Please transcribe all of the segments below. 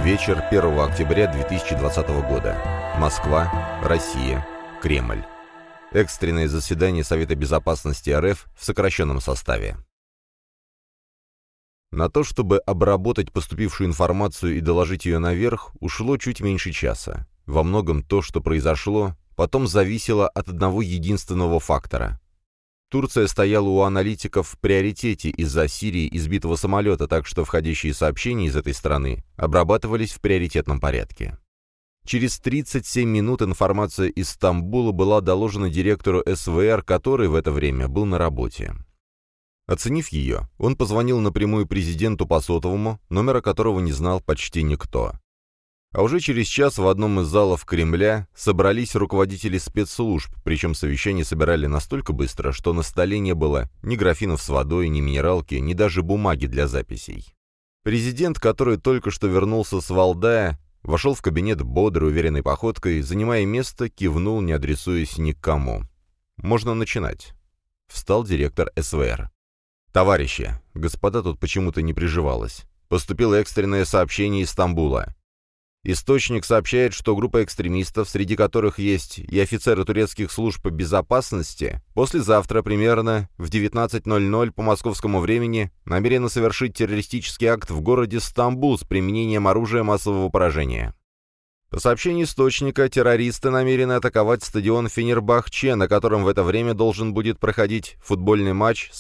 Вечер 1 октября 2020 года. Москва, Россия, Кремль. Экстренное заседание Совета Безопасности РФ в сокращенном составе. На то, чтобы обработать поступившую информацию и доложить ее наверх, ушло чуть меньше часа. Во многом то, что произошло, потом зависело от одного единственного фактора. Турция стояла у аналитиков в приоритете из-за Сирии и сбитого самолета, так что входящие сообщения из этой страны обрабатывались в приоритетном порядке. Через 37 минут информация из Стамбула была доложена директору СВР, который в это время был на работе. Оценив ее, он позвонил напрямую президенту по сотовому, номера которого не знал почти никто. А уже через час в одном из залов Кремля собрались руководители спецслужб, причем совещание собирали настолько быстро, что на столе не было ни графинов с водой, ни минералки, ни даже бумаги для записей. Президент, который только что вернулся с Валдая, вошел в кабинет бодрой, уверенной походкой, занимая место, кивнул, не адресуясь ни к кому. «Можно начинать». Встал директор СВР. «Товарищи, господа тут почему-то не приживалось. Поступило экстренное сообщение из Стамбула. Источник сообщает, что группа экстремистов, среди которых есть и офицеры турецких служб безопасности, послезавтра примерно в 19:00 по московскому времени намерена совершить террористический акт в городе Стамбул с применением оружия массового поражения. По сообщению источника, террористы намерены атаковать стадион Фенербахче, на котором в это время должен будет проходить футбольный матч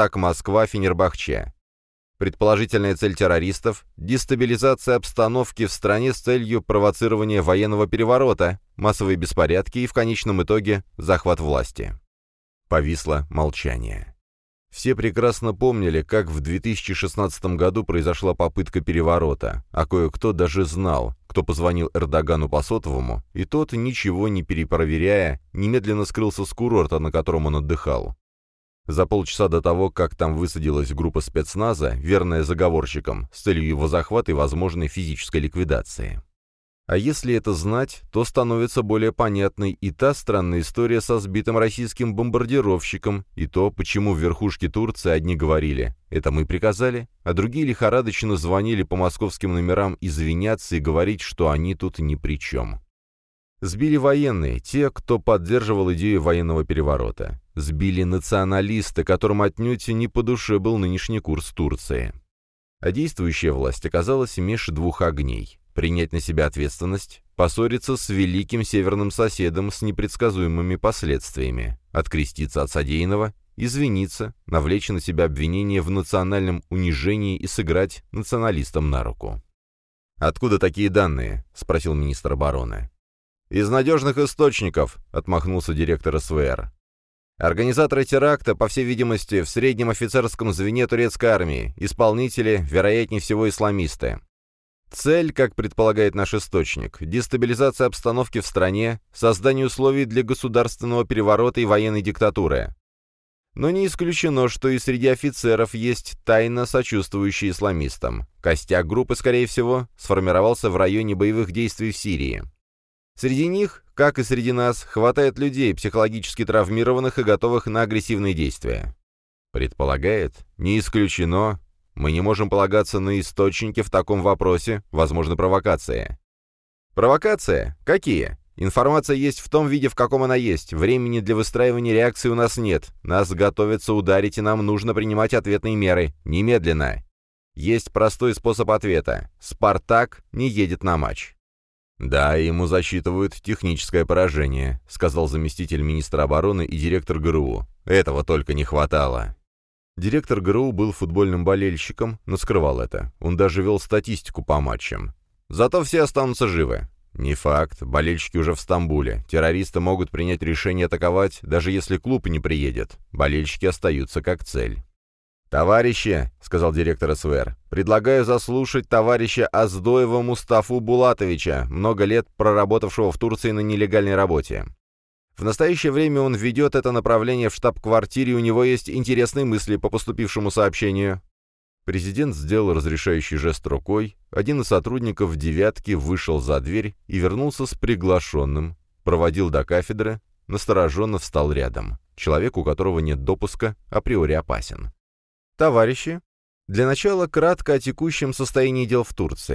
«Спартак-Москва-Фенербахче». Предположительная цель террористов – дестабилизация обстановки в стране с целью провоцирования военного переворота, массовые беспорядки и, в конечном итоге, захват власти. Повисло молчание. Все прекрасно помнили, как в 2016 году произошла попытка переворота, а кое-кто даже знал, кто позвонил Эрдогану по сотовому, и тот, ничего не перепроверяя, немедленно скрылся с курорта, на котором он отдыхал. За полчаса до того, как там высадилась группа спецназа, верная заговорщикам, с целью его захвата и возможной физической ликвидации. А если это знать, то становится более понятной и та странная история со сбитым российским бомбардировщиком, и то, почему в верхушке Турции одни говорили «это мы приказали», а другие лихорадочно звонили по московским номерам извиняться и говорить, что они тут ни при чем. Сбили военные, те, кто поддерживал идею военного переворота. Сбили националисты, которым отнюдь не по душе был нынешний курс Турции. А действующая власть оказалась меж двух огней. Принять на себя ответственность, поссориться с великим северным соседом с непредсказуемыми последствиями, откреститься от содеянного, извиниться, навлечь на себя обвинение в национальном унижении и сыграть националистам на руку. «Откуда такие данные?» – спросил министр обороны. «Из надежных источников», — отмахнулся директор СВР. «Организаторы теракта, по всей видимости, в среднем офицерском звене турецкой армии, исполнители, вероятнее всего, исламисты. Цель, как предполагает наш источник, дестабилизация обстановки в стране, создание условий для государственного переворота и военной диктатуры. Но не исключено, что и среди офицеров есть тайно сочувствующие исламистам. Костяк группы, скорее всего, сформировался в районе боевых действий в Сирии. Среди них, как и среди нас, хватает людей, психологически травмированных и готовых на агрессивные действия. Предполагает, не исключено, мы не можем полагаться на источники в таком вопросе, возможно, провокация. Провокация? Какие? Информация есть в том виде, в каком она есть. Времени для выстраивания реакции у нас нет. Нас готовятся ударить, и нам нужно принимать ответные меры. Немедленно. Есть простой способ ответа. «Спартак» не едет на матч. «Да, ему засчитывают техническое поражение», — сказал заместитель министра обороны и директор ГРУ. «Этого только не хватало». Директор ГРУ был футбольным болельщиком, но скрывал это. Он даже вел статистику по матчам. «Зато все останутся живы». «Не факт. Болельщики уже в Стамбуле. Террористы могут принять решение атаковать, даже если клуб не приедет. Болельщики остаются как цель». «Товарищи», — сказал директор СВР, — «предлагаю заслушать товарища Оздоева Мустафу Булатовича, много лет проработавшего в Турции на нелегальной работе. В настоящее время он ведет это направление в штаб-квартире, у него есть интересные мысли по поступившему сообщению». Президент сделал разрешающий жест рукой, один из сотрудников «девятки» вышел за дверь и вернулся с приглашенным, проводил до кафедры, настороженно встал рядом. Человек, у которого нет допуска, априори опасен. «Товарищи, для начала кратко о текущем состоянии дел в Турции.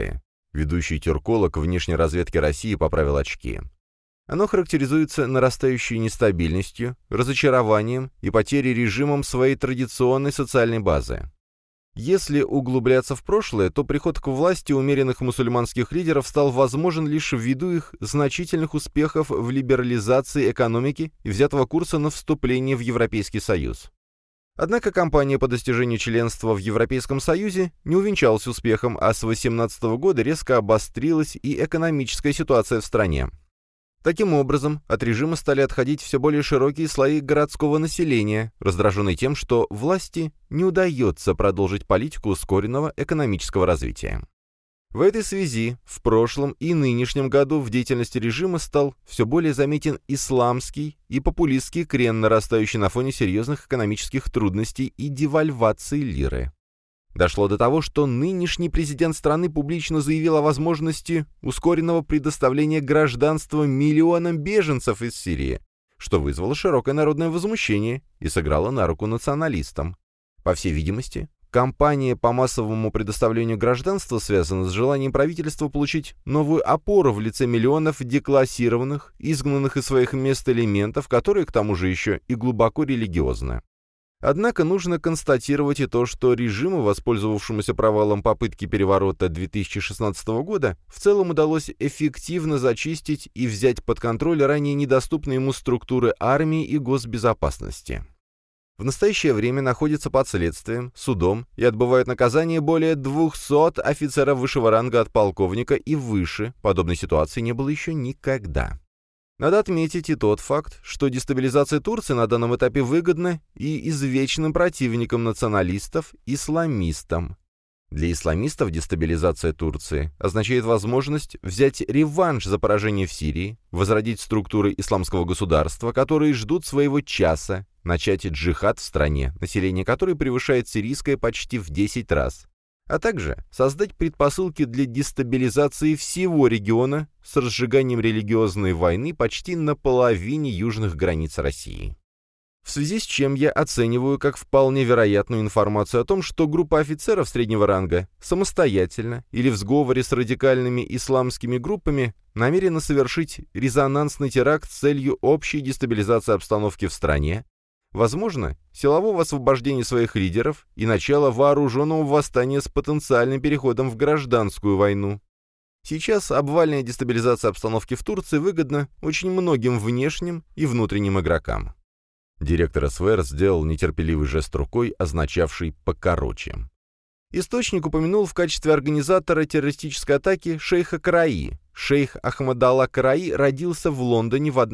Ведущий тюрколог внешней разведки России поправил очки. Оно характеризуется нарастающей нестабильностью, разочарованием и потерей режимом своей традиционной социальной базы. Если углубляться в прошлое, то приход к власти умеренных мусульманских лидеров стал возможен лишь ввиду их значительных успехов в либерализации экономики и взятого курса на вступление в Европейский Союз. Однако кампания по достижению членства в Европейском Союзе не увенчалась успехом, а с 2018 года резко обострилась и экономическая ситуация в стране. Таким образом, от режима стали отходить все более широкие слои городского населения, раздраженные тем, что власти не удается продолжить политику ускоренного экономического развития. В этой связи в прошлом и нынешнем году в деятельности режима стал все более заметен исламский и популистский крен, нарастающий на фоне серьезных экономических трудностей и девальвации лиры. Дошло до того, что нынешний президент страны публично заявил о возможности ускоренного предоставления гражданства миллионам беженцев из Сирии, что вызвало широкое народное возмущение и сыграло на руку националистам. По всей видимости, кампания по массовому предоставлению гражданства связана с желанием правительства получить новую опору в лице миллионов деклассированных, изгнанных из своих мест элементов, которые, к тому же, еще и глубоко религиозны. Однако нужно констатировать и то, что режиму, воспользовавшемуся провалом попытки переворота 2016 года, в целом удалось эффективно зачистить и взять под контроль ранее недоступные ему структуры армии и госбезопасности. В настоящее время находится под следствием, судом и отбывают наказание более 200 офицеров высшего ранга от полковника и выше. Подобной ситуации не было еще никогда. Надо отметить и тот факт, что дестабилизация Турции на данном этапе выгодна и извечным противникам националистов – исламистам. Для исламистов дестабилизация Турции означает возможность взять реванш за поражение в Сирии, возродить структуры исламского государства, которые ждут своего часа, начать джихад в стране, население которой превышает сирийское почти в 10 раз, а также создать предпосылки для дестабилизации всего региона с разжиганием религиозной войны почти на половине южных границ России. В связи с чем я оцениваю как вполне вероятную информацию о том, что группа офицеров среднего ранга самостоятельно или в сговоре с радикальными исламскими группами намерена совершить резонансный теракт с целью общей дестабилизации обстановки в стране, возможно, силового освобождения своих лидеров и начала вооруженного восстания с потенциальным переходом в гражданскую войну. Сейчас обвальная дестабилизация обстановки в Турции выгодна очень многим внешним и внутренним игрокам. Директор СВР сделал нетерпеливый жест рукой, означавший «покороче». Источник упомянул в качестве организатора террористической атаки шейха Караи. Шейх Ахмадалла Караи родился в Лондоне в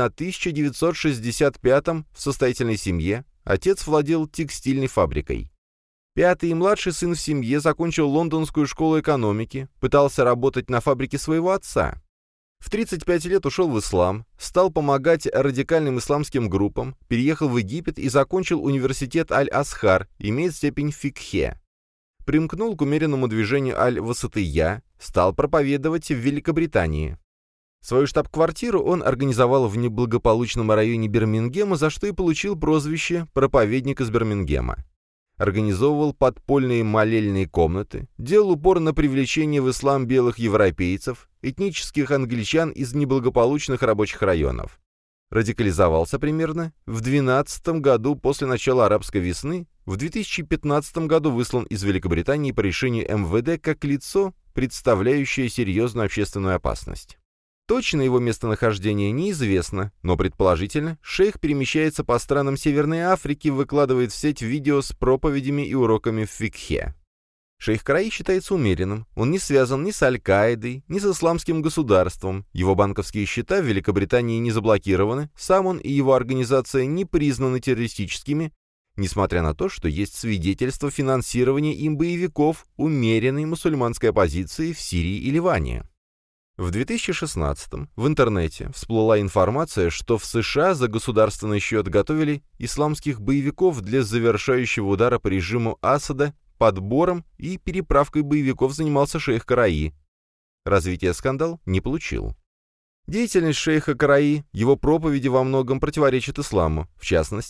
1965 в состоятельной семье, отец владел текстильной фабрикой. Пятый и младший сын в семье закончил Лондонскую школу экономики, пытался работать на фабрике своего отца. В 35 лет ушел в ислам, стал помогать радикальным исламским группам, переехал в Египет и закончил университет Аль-Асхар, имеет степень фикхе. Примкнул к умеренному движению Аль-Васатия, стал проповедовать в Великобритании. Свою штаб-квартиру он организовал в неблагополучном районе Бирмингема, за что и получил прозвище «проповедник из Бирмингема». Организовывал подпольные молельные комнаты, делал упор на привлечение в ислам белых европейцев, этнических англичан из неблагополучных рабочих районов. Радикализовался примерно в 2012 году после начала арабской весны, в 2015 году выслан из Великобритании по решению МВД как лицо, представляющее серьезную общественную опасность. Точно его местонахождение неизвестно, но предположительно шейх перемещается по странам Северной Африки, выкладывает в сеть видео с проповедями и уроками в фикхе. Шейх Караи считается умеренным, он не связан ни с Аль-Каидой, ни с исламским государством, его банковские счета в Великобритании не заблокированы, сам он и его организация не признаны террористическими, несмотря на то, что есть свидетельства финансирования им боевиков умеренной мусульманской оппозиции в Сирии и Ливане. В 2016-м в интернете всплыла информация, что в США за государственный счет готовили исламских боевиков для завершающего удара по режиму Асада, подбором и переправкой боевиков занимался шейх Караи. Развитие скандал не получил. Деятельность шейха Караи, его проповеди во многом противоречат исламу. В частности,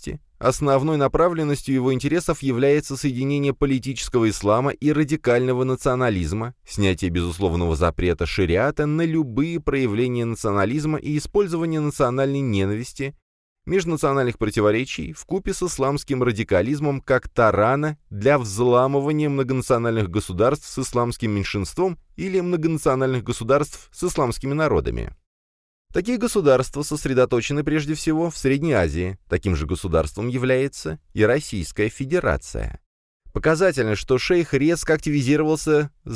основной направленностью его интересов является соединение политического ислама и радикального национализма, снятие безусловного запрета шариата на любые проявления национализма и использование национальной ненависти, межнациональных противоречий вкупе с исламским радикализмом как тарана для взламывания многонациональных государств с исламским меньшинством или многонациональных государств с исламскими народами. Такие государства сосредоточены прежде всего в Средней Азии. Таким же государством является и Российская Федерация. Показательно, что шейх резко активизировался с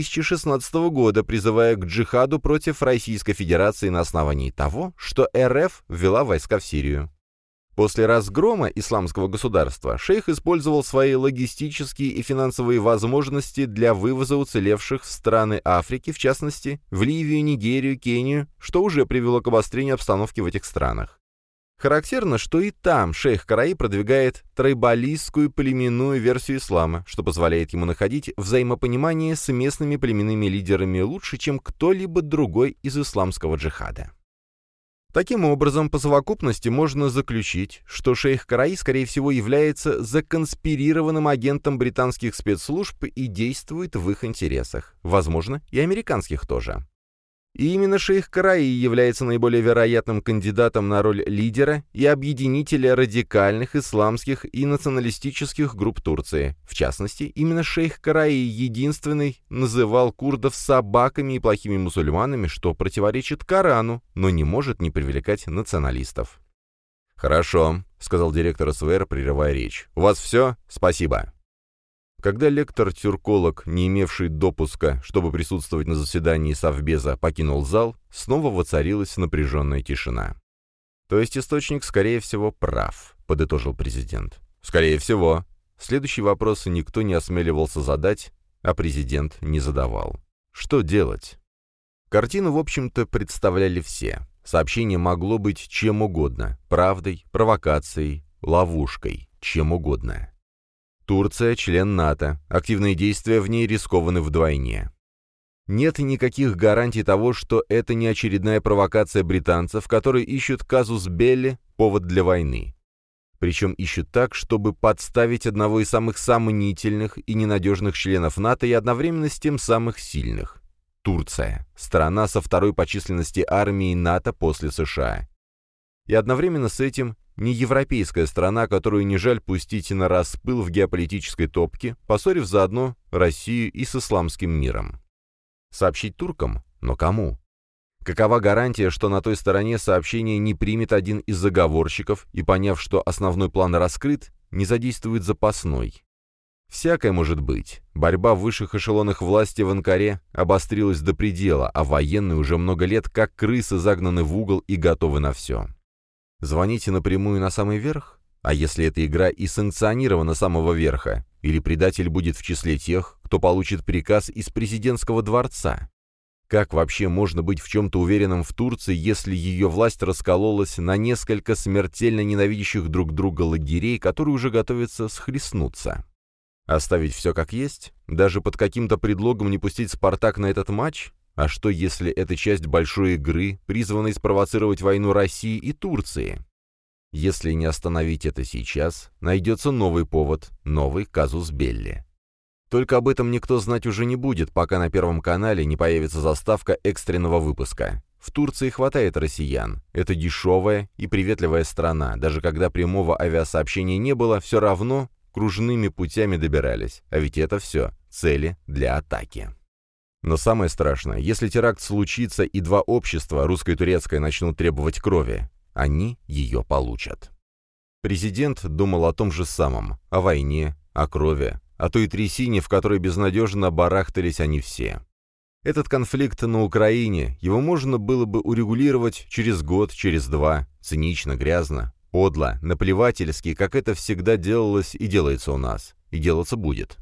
2016 года, призывая к джихаду против Российской Федерации на основании того, что РФ ввела войска в Сирию. После разгрома исламского государства шейх использовал свои логистические и финансовые возможности для вывоза уцелевших в страны Африки, в частности, в Ливию, Нигерию, Кению, что уже привело к обострению обстановки в этих странах. Характерно, что и там шейх Караи продвигает трайбалистскую племенную версию ислама, что позволяет ему находить взаимопонимание с местными племенными лидерами лучше, чем кто-либо другой из исламского джихада. Таким образом, по совокупности можно заключить, что шейх Караи, скорее всего, является законспирированным агентом британских спецслужб и действует в их интересах, возможно, и американских тоже. И именно шейх Караи является наиболее вероятным кандидатом на роль лидера и объединителя радикальных исламских и националистических групп Турции. В частности, именно шейх Караи единственный называл курдов собаками и плохими мусульманами, что противоречит Корану, но не может не привлекать националистов. «Хорошо», — сказал директор СВР, прерывая речь. «У вас все? Спасибо». Когда лектор-тюрколог, не имевший допуска, чтобы присутствовать на заседании Совбеза, покинул зал, снова воцарилась напряженная тишина. «То есть источник, скорее всего, прав», — подытожил президент. «Скорее всего». Следующий вопрос никто не осмеливался задать, а президент не задавал. Что делать? Картину, в общем-то, представляли все. Сообщение могло быть чем угодно — правдой, провокацией, ловушкой, чем угодно. Турция – член НАТО, активные действия в ней рискованы вдвойне. Нет никаких гарантий того, что это не очередная провокация британцев, которые ищут казус белли, повод для войны. Причем ищут так, чтобы подставить одного из самых сомнительных и ненадежных членов НАТО и одновременно с тем самых сильных. Турция – страна со второй по численности армией НАТО после США. И одновременно с этим не европейская страна, которую не жаль пустить на распыл в геополитической топке, поссорив заодно Россию и с исламским миром. Сообщить туркам? Но кому? Какова гарантия, что на той стороне сообщение не примет один из заговорщиков и, поняв, что основной план раскрыт, не задействует запасной? Всякое может быть. Борьба в высших эшелонах власти в Анкаре обострилась до предела, а военные уже много лет как крысы загнаны в угол и готовы на все. Звоните напрямую на самый верх? А если эта игра и санкционирована с самого верха? Или предатель будет в числе тех, кто получит приказ из президентского дворца? Как вообще можно быть в чем-то уверенным в Турции, если ее власть раскололась на несколько смертельно ненавидящих друг друга лагерей, которые уже готовятся схлестнуться? Оставить все как есть? Даже под каким-то предлогом не пустить «Спартак» на этот матч? А что, если это часть большой игры, призванной спровоцировать войну России и Турции? Если не остановить это сейчас, найдется новый повод, новый казус белли. Только об этом никто знать уже не будет, пока на Первом канале не появится заставка экстренного выпуска. В Турции хватает россиян. Это дешевая и приветливая страна. Даже когда прямого авиасообщения не было, все равно кружными путями добирались. А ведь это все цели для атаки. Но самое страшное, если теракт случится и два общества, русское и турецкое, начнут требовать крови, они ее получат. Президент думал о том же самом, о войне, о крови, о той трясине, в которой безнадежно барахтались они все. Этот конфликт на Украине, его можно было бы урегулировать через год, через два, цинично, грязно, подло, наплевательски, как это всегда делалось и делается у нас, и делаться будет.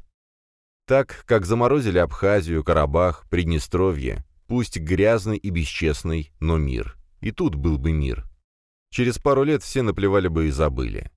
Так, как заморозили Абхазию, Карабах, Приднестровье, пусть грязный и бесчестный, но мир. И тут был бы мир. Через пару лет все наплевали бы и забыли.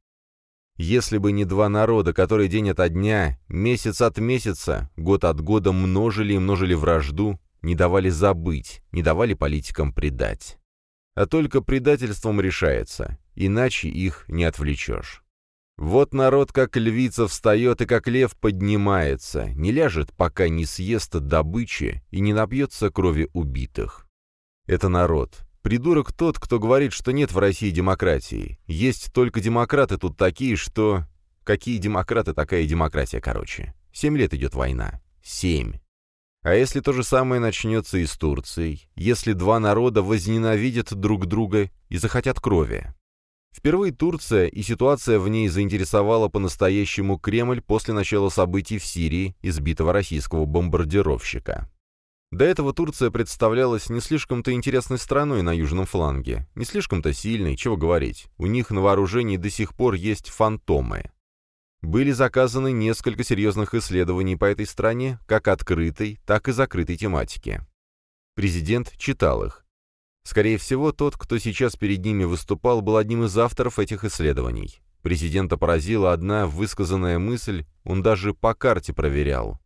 Если бы не два народа, которые день ото дня, месяц от месяца, год от года множили и множили вражду, не давали забыть, не давали политикам предать. А только предательством решается, иначе их не отвлечешь. Вот народ как львица встает и как лев поднимается, не ляжет, пока не съест добычи и не напьется крови убитых. Это народ. Придурок тот, кто говорит, что нет в России демократии. Есть только демократы тут такие, что... Какие демократы, такая и демократия, короче. 7 лет идет война. 7. А если то же самое начнется и с Турцией? Если два народа возненавидят друг друга и захотят крови? Впервые Турция и ситуация в ней заинтересовала по-настоящему Кремль после начала событий в Сирии и сбитого российского бомбардировщика. До этого Турция представлялась не слишком-то интересной страной на южном фланге, не слишком-то сильной, чего говорить, у них на вооружении до сих пор есть фантомы. Были заказаны несколько серьезных исследований по этой стране, как открытой, так и закрытой тематики. Президент читал их. Скорее всего, тот, кто сейчас перед ними выступал, был одним из авторов этих исследований. Президента поразила одна высказанная мысль, он даже по карте проверял.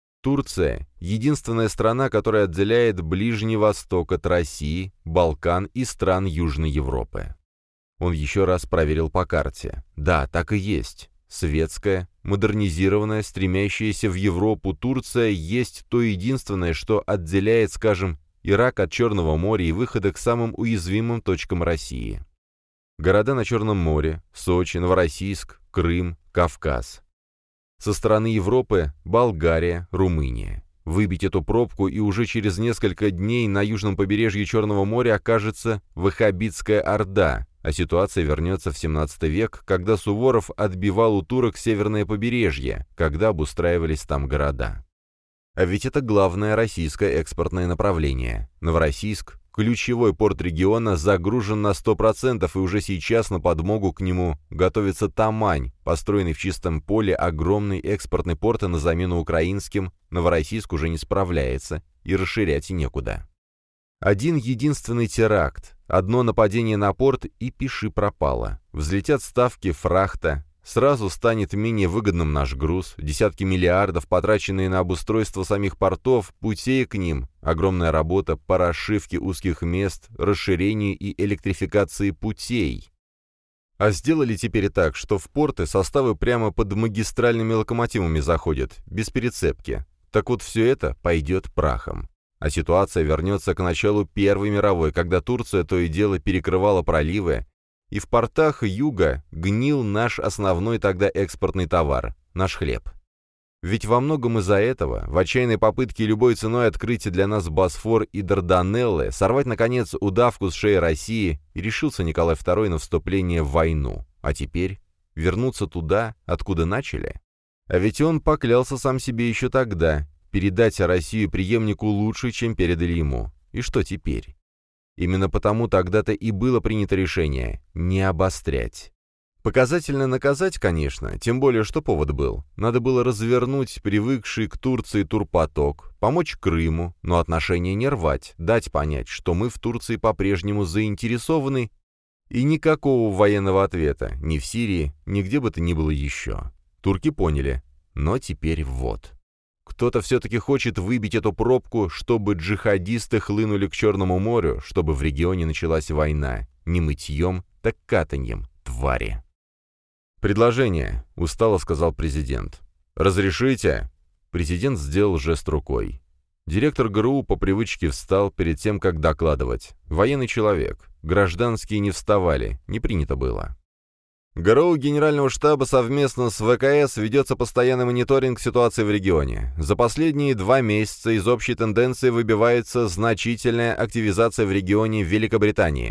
Турция – единственная страна, которая отделяет Ближний Восток от России, Балкан и стран Южной Европы. Он еще раз проверил по карте. Да, так и есть. Светская, модернизированная, стремящаяся в Европу Турция есть то единственное, что отделяет, скажем, Ирак от Черного моря и выхода к самым уязвимым точкам России. Города на Черном море, Сочи, Новороссийск, Крым, Кавказ. Со стороны Европы – Болгария, Румыния. Выбить эту пробку, и уже через несколько дней на южном побережье Черного моря окажется Ваххабитская Орда, а ситуация вернется в 17 век, когда Суворов отбивал у турок северное побережье, когда обустраивались там города. А ведь это главное российское экспортное направление. Новороссийск, ключевой порт региона, загружен на 100%, и уже сейчас на подмогу к нему готовится Тамань, построенный в чистом поле огромный экспортный порт, на замену украинским Новороссийск уже не справляется, и расширять некуда. Один единственный теракт, одно нападение на порт, и пиши пропало. Взлетят ставки фрахта, сразу станет менее выгодным наш груз, десятки миллиардов, потраченные на обустройство самих портов, путей к ним, огромная работа по расшивке узких мест, расширению и электрификации путей. А сделали теперь так, что в порты составы прямо под магистральными локомотивами заходят, без перецепки. Так вот все это пойдет прахом. А ситуация вернется к началу Первой мировой, когда Турция то и дело перекрывала проливы, и в портах юга гнил наш основной тогда экспортный товар – наш хлеб. Ведь во многом из-за этого, в отчаянной попытке любой ценой открыть для нас Босфор и Дарданеллы, сорвать, наконец, удавку с шеи России, и решился Николай II на вступление в войну. А теперь вернуться туда, откуда начали? А ведь он поклялся сам себе еще тогда передать Россию преемнику лучше, чем передали ему. И что теперь? Именно потому тогда-то и было принято решение не обострять. Показательно наказать, конечно, тем более, что повод был. Надо было развернуть привыкший к Турции турпоток, помочь Крыму, но отношения не рвать, дать понять, что мы в Турции по-прежнему заинтересованы, и никакого военного ответа ни в Сирии, ни где бы то ни было еще. Турки поняли, но теперь вот. Кто-то все-таки хочет выбить эту пробку, чтобы джихадисты хлынули к Черному морю, чтобы в регионе началась война. Не мытьем, так катаньем, твари. «Предложение», — устало сказал президент. «Разрешите?» Президент сделал жест рукой. Директор ГРУ по привычке встал перед тем, как докладывать. Военный человек. Гражданские не вставали, не принято было. ГРУ Генерального штаба совместно с ВКС ведется постоянный мониторинг ситуации в регионе. За последние 2 месяца из общей тенденции выбивается значительная активизация в регионе Великобритании.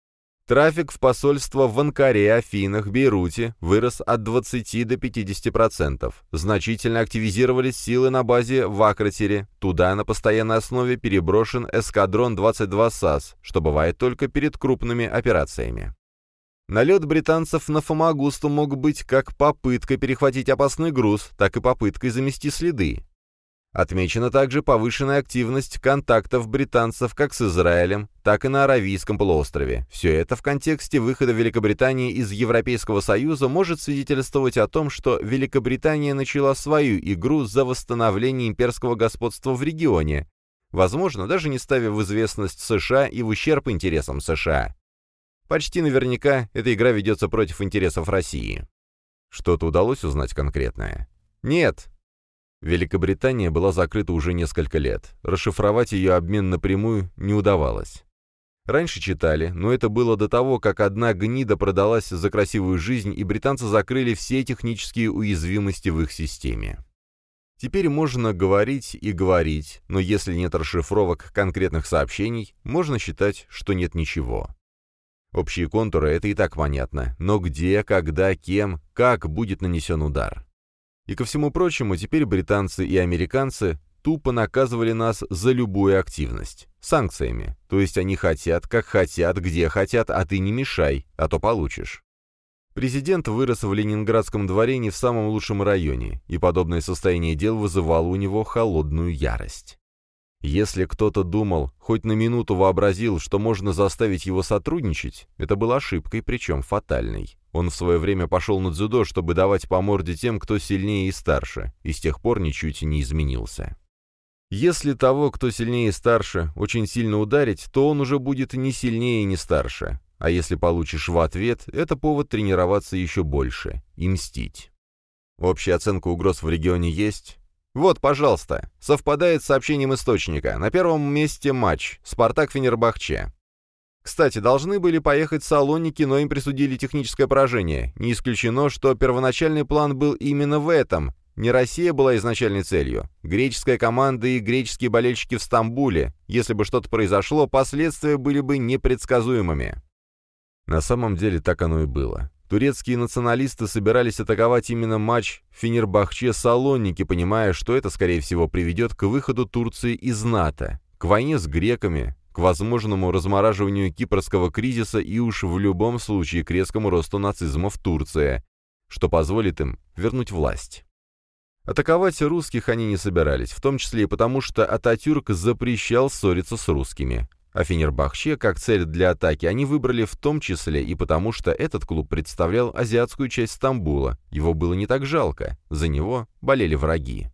Трафик в посольства в Анкаре, Афинах, Бейруте вырос от 20 до 50%. Значительно активизировались силы на базе в Акратере. Туда на постоянной основе переброшен эскадрон 22 САС, что бывает только перед крупными операциями. Налет британцев на Фомагусту мог быть как попыткой перехватить опасный груз, так и попыткой замести следы. Отмечена также повышенная активность контактов британцев как с Израилем, так и на Аравийском полуострове. Все это в контексте выхода Великобритании из Европейского Союза может свидетельствовать о том, что Великобритания начала свою игру за восстановление имперского господства в регионе, возможно, даже не ставя в известность США и в ущерб интересам США. Почти наверняка эта игра ведется против интересов России. Что-то удалось узнать конкретное? Нет. Великобритания была закрыта уже несколько лет. Расшифровать ее обмен напрямую не удавалось. Раньше читали, но это было до того, как одна гнида продалась за красивую жизнь, и британцы закрыли все технические уязвимости в их системе. Теперь можно говорить и говорить, но если нет расшифровок конкретных сообщений, можно считать, что нет ничего. Общие контуры — это и так понятно, но где, когда, кем, как будет нанесен удар. И ко всему прочему, теперь британцы и американцы тупо наказывали нас за любую активность. Санкциями. То есть они хотят, как хотят, где хотят, а ты не мешай, а то получишь. Президент вырос в Ленинградском дворе не в самом лучшем районе, и подобное состояние дел вызывало у него холодную ярость. Если кто-то думал, хоть на минуту вообразил, что можно заставить его сотрудничать, это была ошибкой, причем фатальной. Он в свое время пошел на дзюдо, чтобы давать по морде тем, кто сильнее и старше, и с тех пор ничуть не изменился. Если того, кто сильнее и старше, очень сильно ударить, то он уже будет не сильнее и не старше. А если получишь в ответ, это повод тренироваться еще больше и мстить. Общая оценка угроз в регионе есть? Вот, пожалуйста, совпадает с сообщением источника. На первом месте матч «Спартак-Фенербахче». Кстати, должны были поехать Салоники, но им присудили техническое поражение. Не исключено, что первоначальный план был именно в этом. Не Россия была изначальной целью. Греческая команда и греческие болельщики в Стамбуле. Если бы что-то произошло, последствия были бы непредсказуемыми. На самом деле так оно и было. Турецкие националисты собирались атаковать именно матч Фенербахче-Салоники, понимая, что это, скорее всего, приведет к выходу Турции из НАТО, к войне с греками, к возможному размораживанию кипрского кризиса и уж в любом случае к резкому росту нацизма в Турции, что позволит им вернуть власть. Атаковать русских они не собирались, в том числе и потому, что Ататюрк запрещал ссориться с русскими. А Фенербахче как цель для атаки они выбрали в том числе и потому, что этот клуб представлял азиатскую часть Стамбула, его было не так жалко, за него болели враги.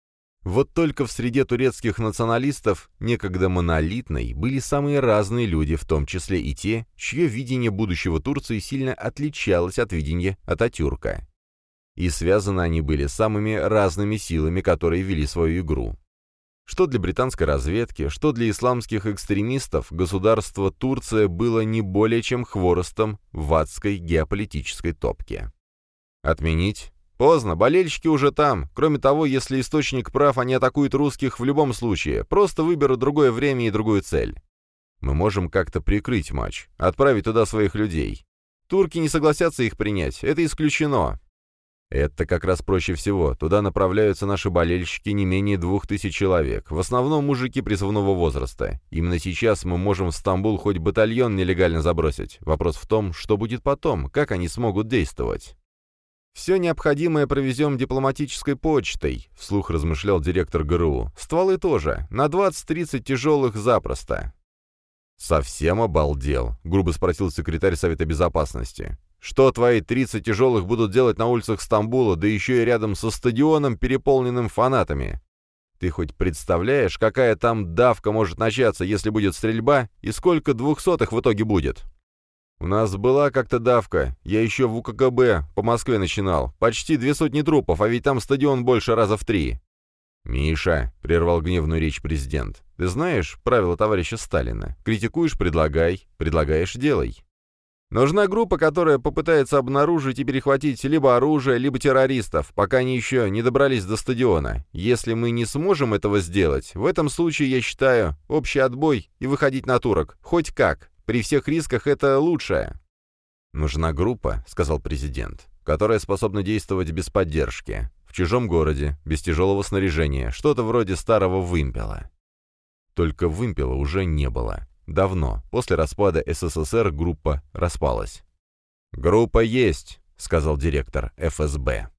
Вот только в среде турецких националистов, некогда монолитной, были самые разные люди, в том числе и те, чье видение будущего Турции сильно отличалось от видения Ататюрка. И связаны они были самыми разными силами, которые вели свою игру. Что для британской разведки, что для исламских экстремистов, государство Турция было не более чем хворостом в адской геополитической топке. Отменить? Поздно, болельщики уже там. Кроме того, если источник прав, они атакуют русских в любом случае, просто выберут другое время и другую цель. Мы можем как-то прикрыть матч, отправить туда своих людей. Турки не согласятся их принять, это исключено. Это как раз проще всего. Туда направляются наши болельщики не менее 2000 человек. В основном мужики призывного возраста. Именно сейчас мы можем в Стамбул хоть батальон нелегально забросить. Вопрос в том, что будет потом, как они смогут действовать. «Все необходимое провезем дипломатической почтой», — вслух размышлял директор ГРУ. «Стволы тоже. На 20-30 тяжелых запросто». «Совсем обалдел?» — грубо спросил секретарь Совета Безопасности. «Что твои 30 тяжелых будут делать на улицах Стамбула, да еще и рядом со стадионом, переполненным фанатами? Ты хоть представляешь, какая там давка может начаться, если будет стрельба, и сколько 200-х в итоге будет?» «У нас была как-то давка. Я еще в УКГБ по Москве начинал. Почти 200 трупов, а ведь там стадион больше раза в 3. «Миша», — прервал гневную речь президент, — «ты знаешь правила товарища Сталина? Критикуешь — предлагай, предлагаешь — делай. Нужна группа, которая попытается обнаружить и перехватить либо оружие, либо террористов, пока они еще не добрались до стадиона. Если мы не сможем этого сделать, в этом случае, я считаю, общий отбой и выходить на турок. Хоть как. При всех рисках это лучшее». «Нужна группа», — сказал президент, — «которая способна действовать без поддержки. В чужом городе, без тяжелого снаряжения, что-то вроде старого вымпела». Только вымпела уже не было. Давно, после распада СССР, группа распалась. «Группа есть», — сказал директор ФСБ.